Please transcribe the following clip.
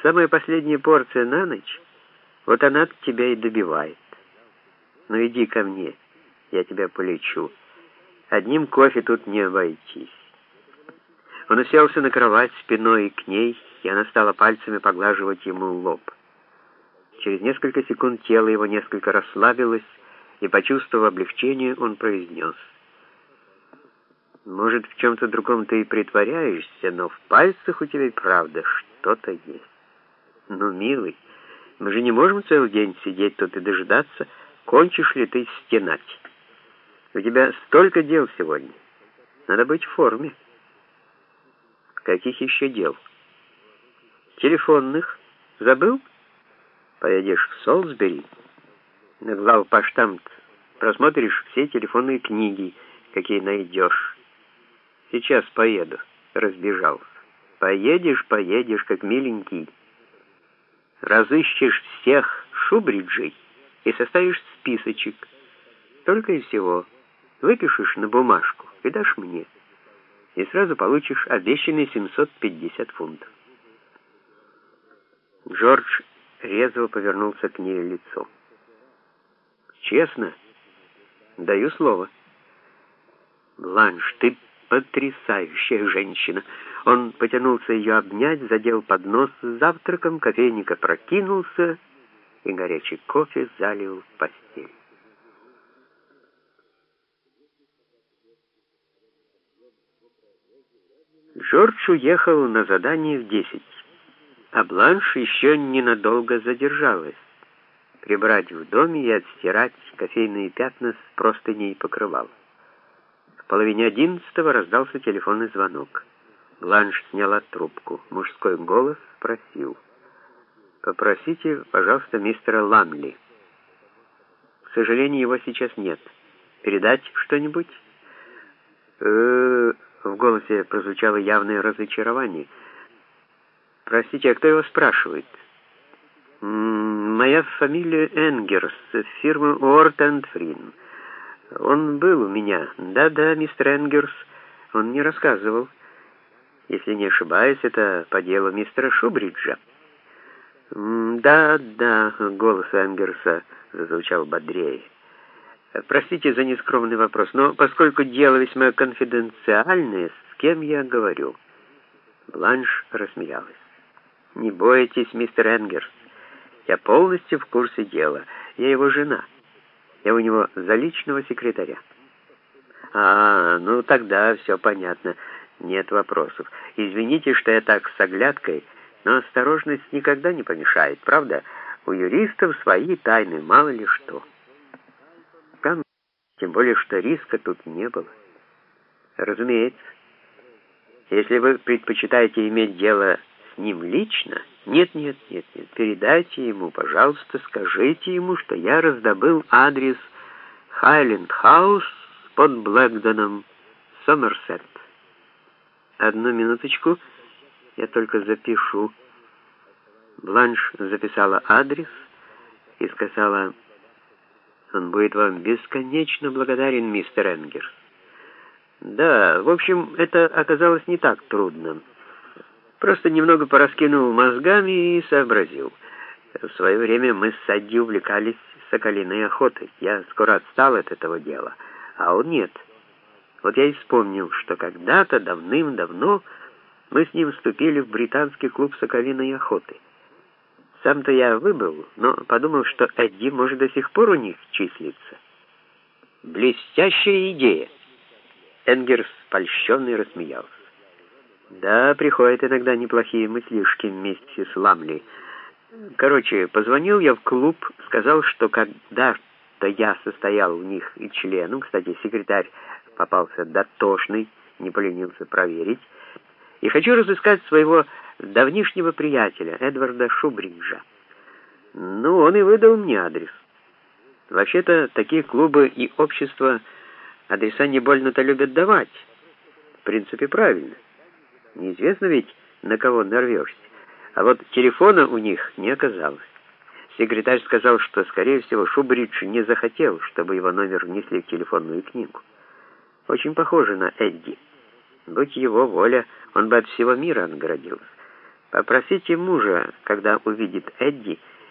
Самая последняя порция на ночь, вот она тебя и добивает. Ну иди ко мне, я тебя полечу. Одним кофе тут не обойтись. Он уселся на кровать спиной к ней, и она стала пальцами поглаживать ему лоб. Через несколько секунд тело его несколько расслабилось, и, почувствовав облегчение, он произнес: «Может, в чем-то другом ты и притворяешься, но в пальцах у тебя и правда что-то есть. Ну, милый, мы же не можем целый день сидеть тут и дожидаться, кончишь ли ты стенать. У тебя столько дел сегодня. Надо быть в форме». «Каких еще дел?» «Телефонных. Забыл? Поедешь в Солсбери, на главпоштамт, просмотришь все телефонные книги, какие найдешь. Сейчас поеду», — разбежался. Поедешь, как миленький. Разыщешь всех Шубриджей и составишь списочек. Только и всего. Выпишешь на бумажку и дашь мне. И сразу получишь обещанные 750 фунтов. Джордж резво повернулся к ней лицом. «Честно? Даю слово». «Бланш, ты потрясающая женщина». Он потянулся ее обнять, задел поднос с завтраком, кофейник опрокинулся, и горячий кофе залил постель. Джордж уехал на задание в 10, а Бланш еще ненадолго задержалась. Прибрать в доме и отстирать кофейные пятна с простыней и покрывал. В 10:30 раздался телефонный звонок. Бланш сняла трубку. Мужской голос спросил: «Попросите, пожалуйста, мистера Ламли». «К сожалению, его сейчас нет. Передать что-нибудь?» В голосе прозвучало явное разочарование. «Простите, а кто его спрашивает?» «Моя фамилия Энгерс, фирма Уорд энд Фрин. Он был у меня». «Да, мистер Энгерс, он мне рассказывал. Если не ошибаюсь, это по делу мистера Шубриджа». «Да», голос Энгерса зазвучал бодрее. «Простите за нескромный вопрос, но поскольку дело весьма конфиденциальное, с кем я говорю?» Бланш рассмеялась. «Не бойтесь, мистер Энгерс. Я полностью в курсе дела. Я его жена. Я у него за личного секретаря». Ну тогда все понятно. Нет вопросов. Извините, что я так с оглядкой, но осторожность никогда не помешает, правда? У юристов свои тайны, мало ли что. Тем более, что риска тут не было. Разумеется. Если вы предпочитаете иметь дело с ним лично, нет, передайте ему, пожалуйста, скажите ему, что я раздобыл адрес Хайленд-хаус под Блэкдоном, Сомерсет. Одну минуточку, я только запишу. Бланш записала адрес и сказала: «Он будет вам бесконечно благодарен, мистер Энгерс». Да, в общем, это оказалось не так трудно. Просто немного пораскинул мозгами и сообразил. В свое время мы с Эдди увлекались соколиной охотой. Я скоро отстал от этого дела, а он нет. Вот я и вспомнил, что когда-то, давным-давно, мы с ним вступили в британский клуб соколиной охоты. Сам-то я выбыл, но подумал, что Эдди может до сих пор у них числиться. Блестящая идея. Энгерс польщенный рассмеялся. Да, приходят иногда неплохие мыслишки вместе с Ламли. Короче, позвонил я в клуб, сказал, что когда-то я состоял в них и членом, кстати, секретарь попался дотошный, не поленился проверить, и хочу разыскать своего давнишнего приятеля, Эдварда Шубриджа. Ну, он и выдал мне адрес. Вообще-то, такие клубы и общества адреса не больно-то любят давать. В принципе, правильно. Неизвестно ведь, на кого нарвешься. А вот телефона у них не оказалось. Секретарь сказал, что, скорее всего, Шубридж не захотел, чтобы его номер внесли в телефонную книгу. Очень похоже на Эдди. Будь его воля, он бы от всего мира отгородился. Попросите мужа, когда увидит Эдди,